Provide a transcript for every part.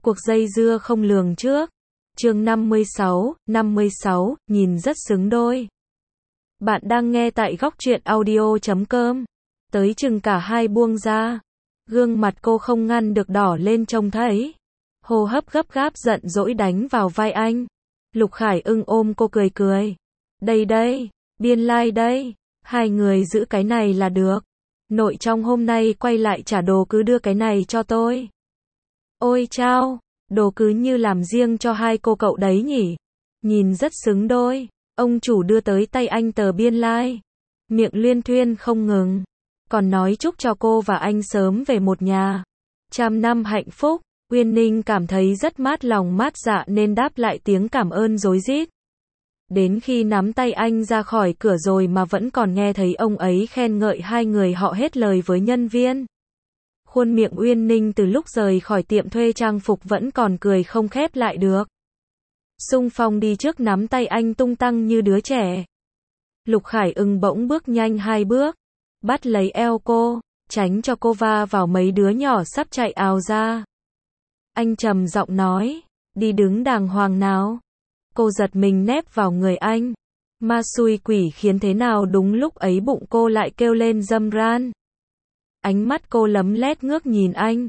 Cuộc dây dưa không lường trước. Chương 56, nhìn rất xứng đôi. Bạn đang nghe tại góc truyện audio.com. Tới chừng cả hai buông ra. Gương mặt cô không ngăn được đỏ lên trông thấy. Hô hấp gấp gáp giận dỗi đánh vào vai anh. Lục Khải Ưng ôm cô cười cười. Đây, biên lai đây. Hai người giữ cái này là được. Nội trong hôm nay quay lại trả đồ cứ đưa cái này cho tôi. Ôi chao, đồ cứ như làm riêng cho hai cô cậu đấy nhỉ. Nhìn rất xứng đôi. Ông chủ đưa tới tay anh tờ biên lai. Miệng luyên thuyên không ngừng. Còn nói chúc cho cô và anh sớm về một nhà. Trăm năm hạnh phúc. Uyên Ninh cảm thấy rất mát lòng mát dạ nên đáp lại tiếng cảm ơn rối rít. Đến khi nắm tay anh ra khỏi cửa rồi mà vẫn còn nghe thấy ông ấy khen ngợi hai người họ hết lời với nhân viên. Khuôn miệng Uyên Ninh từ lúc rời khỏi tiệm thuê trang phục vẫn còn cười không khép lại được. Xung phong đi trước nắm tay anh tung tăng như đứa trẻ. Lục Khải Ưng bỗng bước nhanh hai bước, bắt lấy eo cô, tránh cho cô va vào mấy đứa nhỏ sắp chạy ào ra. Anh trầm giọng nói, đi đứng đàng hoàng nào. Cô giật mình nép vào người anh. Ma xui quỷ khiến thế nào đúng lúc ấy bụng cô lại kêu lên râm ran. Ánh mắt cô lấm lét ngước nhìn anh.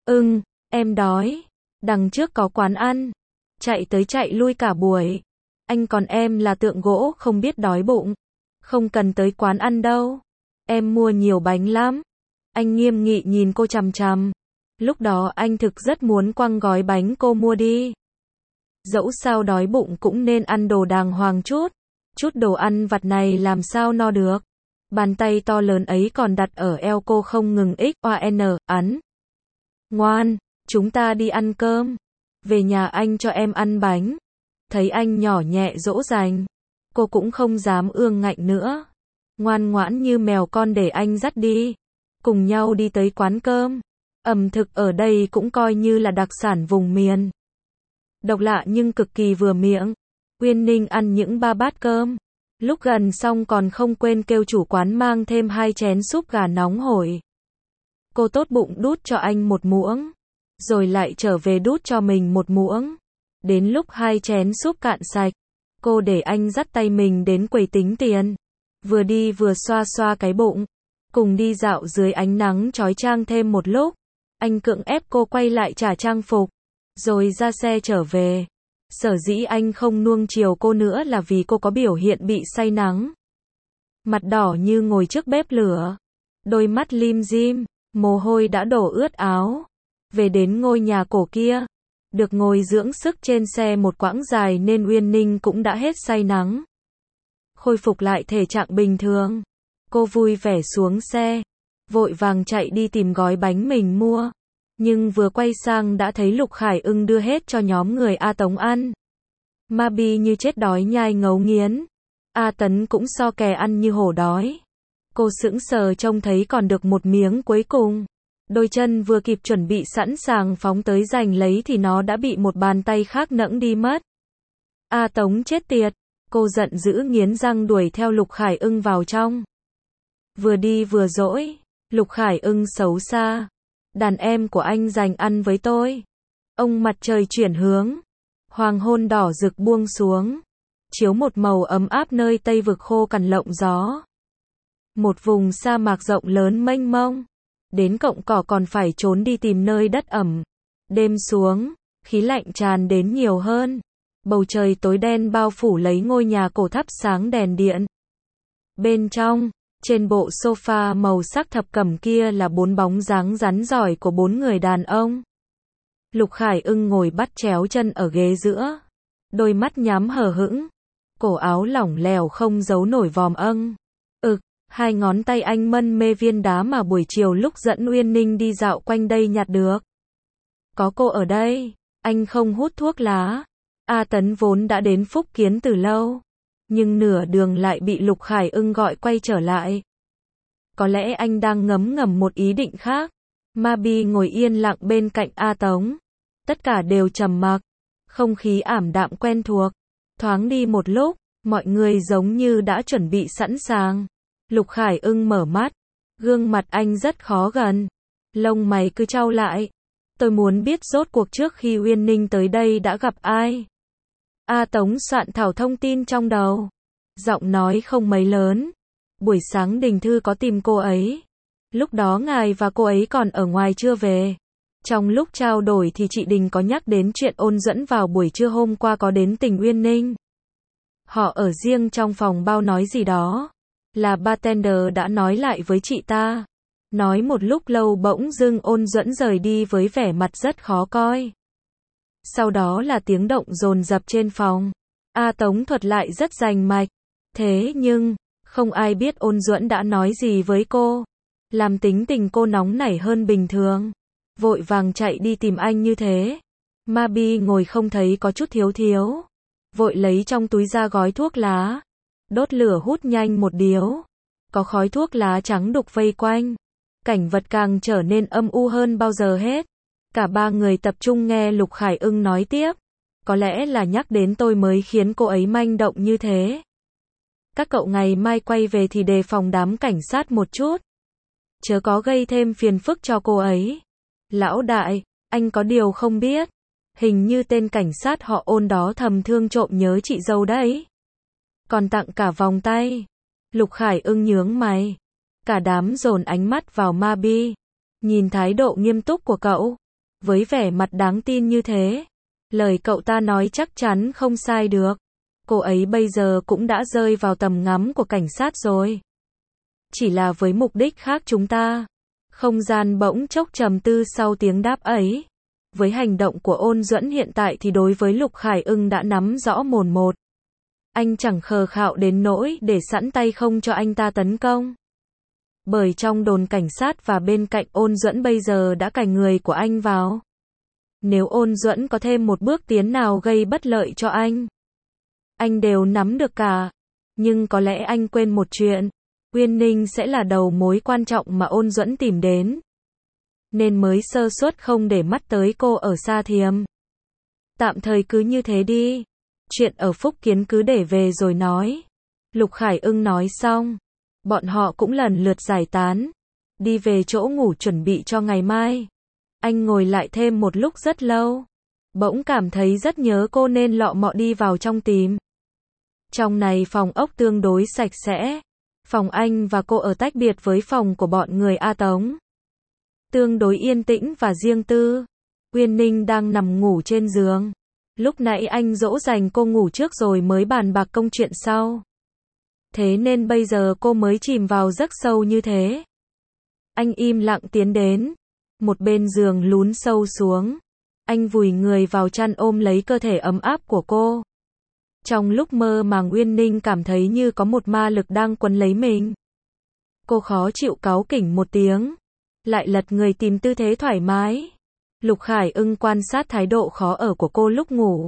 Em đói. Đằng trước có quán ăn. Chạy tới chạy lui cả buổi. Anh còn em là tượng gỗ không biết đói bụng. Không cần tới quán ăn đâu. Em mua nhiều bánh lắm. Anh nghiêm nghị nhìn cô chằm chằm. Lúc đó anh thực rất muốn quăng gói bánh cô mua đi. Dẫu sao đói bụng cũng nên ăn đồ đàng hoàng chút. Chút đồ ăn vặt này làm sao no được. Bàn tay to lớn ấy còn đặt ở eo cô không ngừng ắn. Ngoan, chúng ta đi ăn cơm. Về nhà anh cho em ăn bánh. Thấy anh nhỏ nhẹ dỗ dành. Cô cũng không dám ương ngạnh nữa. Ngoan ngoãn như mèo con để anh dắt đi. Cùng nhau đi tới quán cơm. Ẩm thực ở đây cũng coi như là đặc sản vùng miền. Độc lạ nhưng cực kỳ vừa miệng. Uyên Ninh ăn những 3 bát cơm. Lúc gần xong còn không quên kêu chủ quán mang thêm 2 chén súp gà nóng hổi. Cô tốt bụng đút cho anh một muỗng. Rồi lại trở về đút cho mình một muỗng. Đến lúc 2 chén súp cạn sạch. Cô để anh dắt tay mình đến quầy tính tiền. Vừa đi vừa xoa xoa cái bụng. Cùng đi dạo dưới ánh nắng chói chang thêm một lúc. Anh cưỡng ép cô quay lại trả trang phục. Rồi ra xe trở về. Sở dĩ anh không nuông chiều cô nữa là vì cô có biểu hiện bị say nắng. Mặt đỏ như ngồi trước bếp lửa. Đôi mắt lim dim, mồ hôi đã đổ ướt áo. Về đến ngôi nhà cổ kia. Được ngồi dưỡng sức trên xe một quãng dài nên Uyên Ninh cũng đã hết say nắng. Khôi phục lại thể trạng bình thường. Cô vui vẻ xuống xe. Vội vàng chạy đi tìm gói bánh mình mua. Nhưng vừa quay sang đã thấy Lục Khải Ưng đưa hết cho nhóm người A Tống ăn. Ma Bi như chết đói nhai ngấu nghiến. A Tấn cũng so kè ăn như hổ đói. Cô sững sờ trông thấy còn được một miếng cuối cùng. Đôi chân vừa kịp chuẩn bị sẵn sàng phóng tới giành lấy thì nó đã bị một bàn tay khác nẫng đi mất. A Tống chết tiệt. Cô giận dữ nghiến răng đuổi theo Lục Khải Ưng vào trong. Vừa đi vừa dỗi. Lục Khải Ưng xấu xa. Đàn em của anh dành ăn với tôi. Ông mặt trời chuyển hướng. Hoàng hôn đỏ rực buông xuống. Chiếu một màu ấm áp nơi Tây vực khô cằn lộng gió. Một vùng sa mạc rộng lớn mênh mông. Đến cọng cỏ còn phải trốn đi tìm nơi đất ẩm. Đêm xuống, khí lạnh tràn đến nhiều hơn. Bầu trời tối đen bao phủ lấy ngôi nhà cổ thắp sáng đèn điện. Bên trong, trên bộ sofa màu sắc thập cẩm kia là 4 bóng dáng rắn giỏi của 4 người đàn ông. Lục Khải Ưng ngồi bắt chéo chân ở ghế giữa. Đôi mắt nhắm hờ hững. Cổ áo lỏng lẻo không giấu nổi vòm âng. Hai ngón tay anh mân mê viên đá mà buổi chiều lúc dẫn Uyên Ninh đi dạo quanh đây nhặt được. Có cô ở đây, anh không hút thuốc lá. A Tấn vốn đã đến Phúc Kiến từ lâu. Nhưng nửa đường lại bị Lục Khải Ưng gọi quay trở lại. Có lẽ anh đang ngấm ngầm một ý định khác. Ma Bi ngồi yên lặng bên cạnh A Tống. Tất cả đều trầm mặc. Không khí ảm đạm quen thuộc. Thoáng đi một lúc, mọi người giống như đã chuẩn bị sẵn sàng. Lục Khải Ưng mở mắt. Gương mặt anh rất khó gần. Lông mày cứ chau lại. Tôi muốn biết rốt cuộc trước khi Uyên Ninh tới đây đã gặp ai. A Tống soạn thảo thông tin trong đầu. Giọng nói không mấy lớn. Buổi sáng Đình Thư có tìm cô ấy. Lúc đó ngài và cô ấy còn ở ngoài chưa về. Trong lúc trao đổi thì chị Đình có nhắc đến chuyện Ôn Duẫn vào buổi trưa hôm qua có đến tỉnh Uyên Ninh. Họ ở riêng trong phòng bao nói gì đó. Là bartender đã nói lại với chị ta. Nói một lúc lâu bỗng dưng Ôn Duẫn rời đi với vẻ mặt rất khó coi. Sau đó là tiếng động dồn dập trên phòng. A Tống thuật lại rất rành mạch. Thế nhưng, không ai biết Ôn Duẫn đã nói gì với cô. Làm tính tình cô nóng nảy hơn bình thường. Vội vàng chạy đi tìm anh như thế. Mabi ngồi không thấy có chút thiếu thiếu. Vội lấy trong túi ra gói thuốc lá. Đốt lửa hút nhanh một điếu. Có khói thuốc lá trắng đục vây quanh. Cảnh vật càng trở nên âm u hơn bao giờ hết. Cả ba người tập trung nghe Lục Khải Ưng nói tiếp. Có lẽ là nhắc đến tôi mới khiến cô ấy manh động như thế. Các cậu ngày mai quay về thì đề phòng đám cảnh sát một chút. Chớ có gây thêm phiền phức cho cô ấy. Lão đại, anh có điều không biết. Hình như tên cảnh sát họ Ôn đó thầm thương trộm nhớ chị dâu đấy. Còn tặng cả vòng tay. Lục Khải Ưng nhướng mày. Cả đám dồn ánh mắt vào Mabi. Nhìn thái độ nghiêm túc của cậu. Với vẻ mặt đáng tin như thế. Lời cậu ta nói chắc chắn không sai được. Cô ấy bây giờ cũng đã rơi vào tầm ngắm của cảnh sát rồi. Chỉ là với mục đích khác chúng ta. Không gian bỗng chốc trầm tư sau tiếng đáp ấy. Với hành động của Ôn Duẫn hiện tại thì đối với Lục Khải Ưng đã nắm rõ mồn một. Anh chẳng khờ khạo đến nỗi để sẵn tay không cho anh ta tấn công. Bởi trong đồn cảnh sát và bên cạnh Ôn Duẫn bây giờ đã cài người của anh vào. Nếu Ôn Duẫn có thêm một bước tiến nào gây bất lợi cho anh đều nắm được cả. Nhưng có lẽ anh quên một chuyện. Uyên Ninh sẽ là đầu mối quan trọng mà Ôn Duẫn tìm đến. Nên mới sơ suất không để mắt tới cô ở Sa Thiềm. Tạm thời cứ như thế đi. Chuyện ở Phúc Kiến cứ để về rồi nói. Lục Khải Ưng nói xong. Bọn họ cũng lần lượt giải tán. Đi về chỗ ngủ chuẩn bị cho ngày mai. Anh ngồi lại thêm một lúc rất lâu. Bỗng cảm thấy rất nhớ cô nên lọ mọ đi vào trong tìm. Trong này phòng ốc tương đối sạch sẽ. Phòng anh và cô ở tách biệt với phòng của bọn người A Tống. Tương đối yên tĩnh và riêng tư. Uyên Ninh đang nằm ngủ trên giường. Lúc nãy anh dỗ dành cô ngủ trước rồi mới bàn bạc công chuyện sau. Thế nên bây giờ cô mới chìm vào giấc sâu như thế. Anh im lặng tiến đến. Một bên giường lún sâu xuống. Anh vùi người vào chăn ôm lấy cơ thể ấm áp của cô. Trong lúc mơ màng Uyên Ninh cảm thấy như có một ma lực đang quấn lấy mình. Cô khó chịu cáu kỉnh một tiếng. Lại lật người tìm tư thế thoải mái. Lục Khải Ưng quan sát thái độ khó ở của cô lúc ngủ.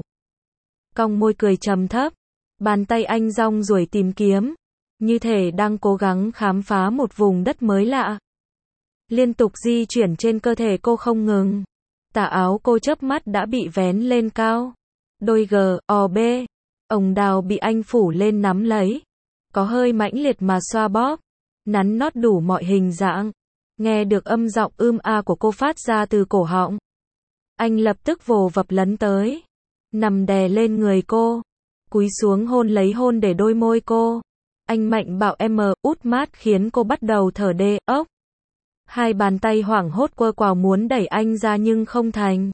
Cong môi cười trầm thấp. Bàn tay anh rong ruổi tìm kiếm. Như thể đang cố gắng khám phá một vùng đất mới lạ. Liên tục di chuyển trên cơ thể cô không ngừng. Tà áo cô chớp mắt đã bị vén lên cao. Đôi G.O.B. Ồng đào bị anh phủ lên nắm lấy. Có hơi mãnh liệt mà xoa bóp. Nắn nót đủ mọi hình dạng. Nghe được âm giọng a của cô phát ra từ cổ họng. Anh lập tức vồ vập lấn tới. Nằm đè lên người cô. Cúi xuống hôn lấy hôn để đôi môi cô. Anh mạnh bạo út mát khiến cô bắt đầu thở đê ốc. Hai bàn tay hoảng hốt quơ quào muốn đẩy anh ra nhưng không thành.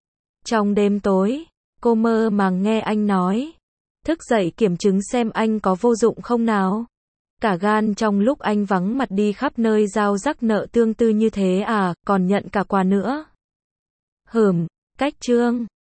Trong đêm tối, cô mơ màng nghe anh nói. Thức dậy kiểm chứng xem anh có vô dụng không nào. Cả gan trong lúc anh vắng mặt đi khắp nơi giao rắc nợ tương tư như thế à, còn nhận cả quà nữa. Cách chương